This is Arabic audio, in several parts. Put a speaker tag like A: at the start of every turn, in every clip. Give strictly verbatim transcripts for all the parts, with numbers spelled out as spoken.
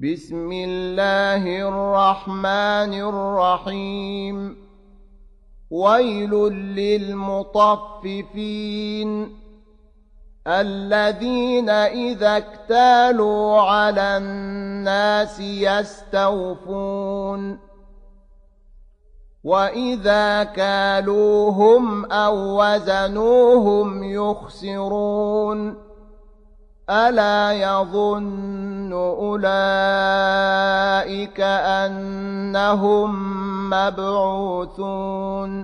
A: بسم الله الرحمن الرحيم ويل للمطففين الذين إذا اكتالوا على الناس يستوفون وإذا كالوهم أو وزنوهم يخسرون ألا يظن أولئك أنهم مبعوثون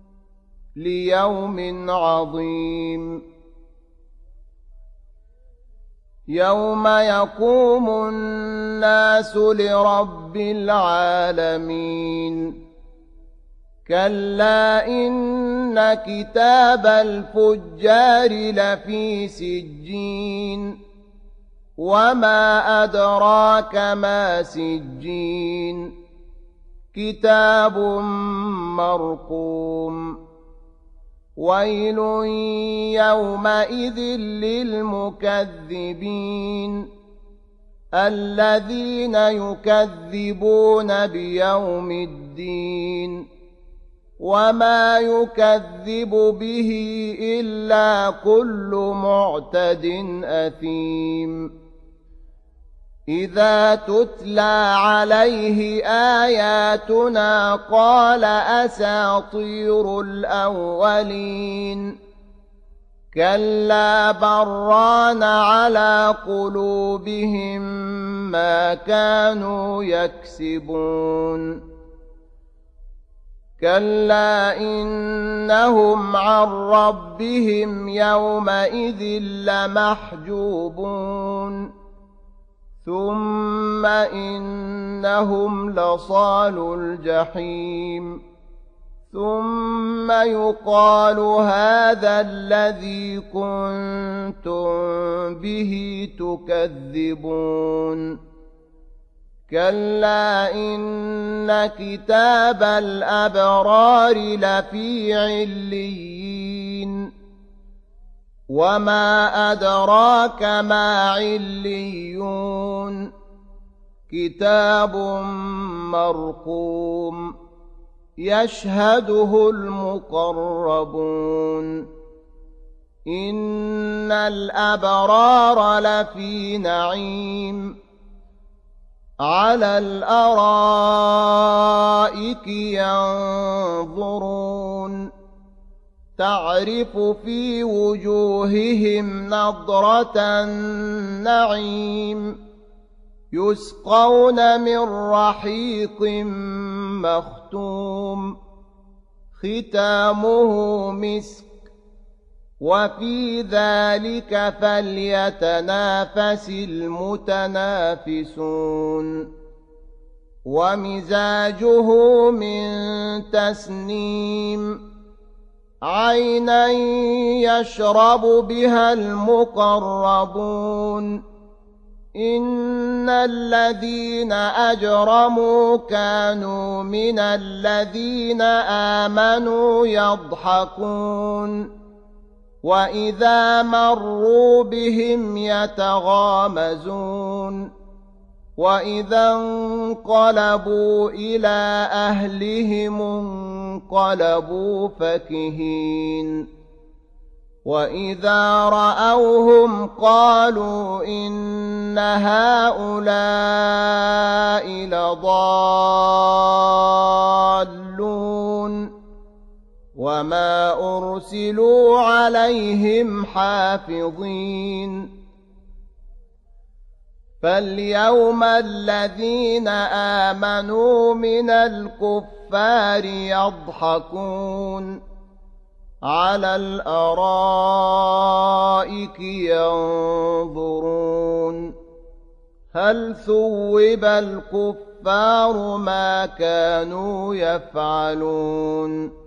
A: ليوم عظيم يوم يقوم الناس لرب العالمين كلا إن كتاب الفجار لفي سجين وما أدراك ما سجين كتاب مرقوم ويل يومئذ للمكذبين الذين يكذبون بيوم الدين وما يكذب به إلا كل معتد أثيم إذا تتلى عليه آياتنا قال أساطير الأولين كلا بران على قلوبهم ما كانوا يكسبون كلا إنهم عن ربهم يومئذ لمحجوبون ثم إنهم لصالو الجحيم ثم يقال هذا الذي كنتم به تكذبون كلا إن كتاب الأبرار لفي عليين وما أدراك ما عليون كتاب مرقوم يشهده المقربون إن الأبرار لفي نعيم على الأرائك ينظرون تعرف في وجوههم نضرة النعيم يسقون من رحيق مختوم ختامه مسك وفي ذلك فليتنافس المتنافسون ومزاجه من تسنيم عينا يشرب بها المقربون إن الذين أجرموا كانوا من الذين آمنوا يضحكون وإذا مروا بهم يتغامزون وإذا انقلبوا إلى أهلهم انقلبوا فكهين وإذا رأوهم قالوا إن هؤلاء لضالون وما أرسلوا عليهم حافظين فاليوم الذين آمنوا من الكفار يضحكون على الأرائك ينظرون هل ثوب الكفار ما كانوا يفعلون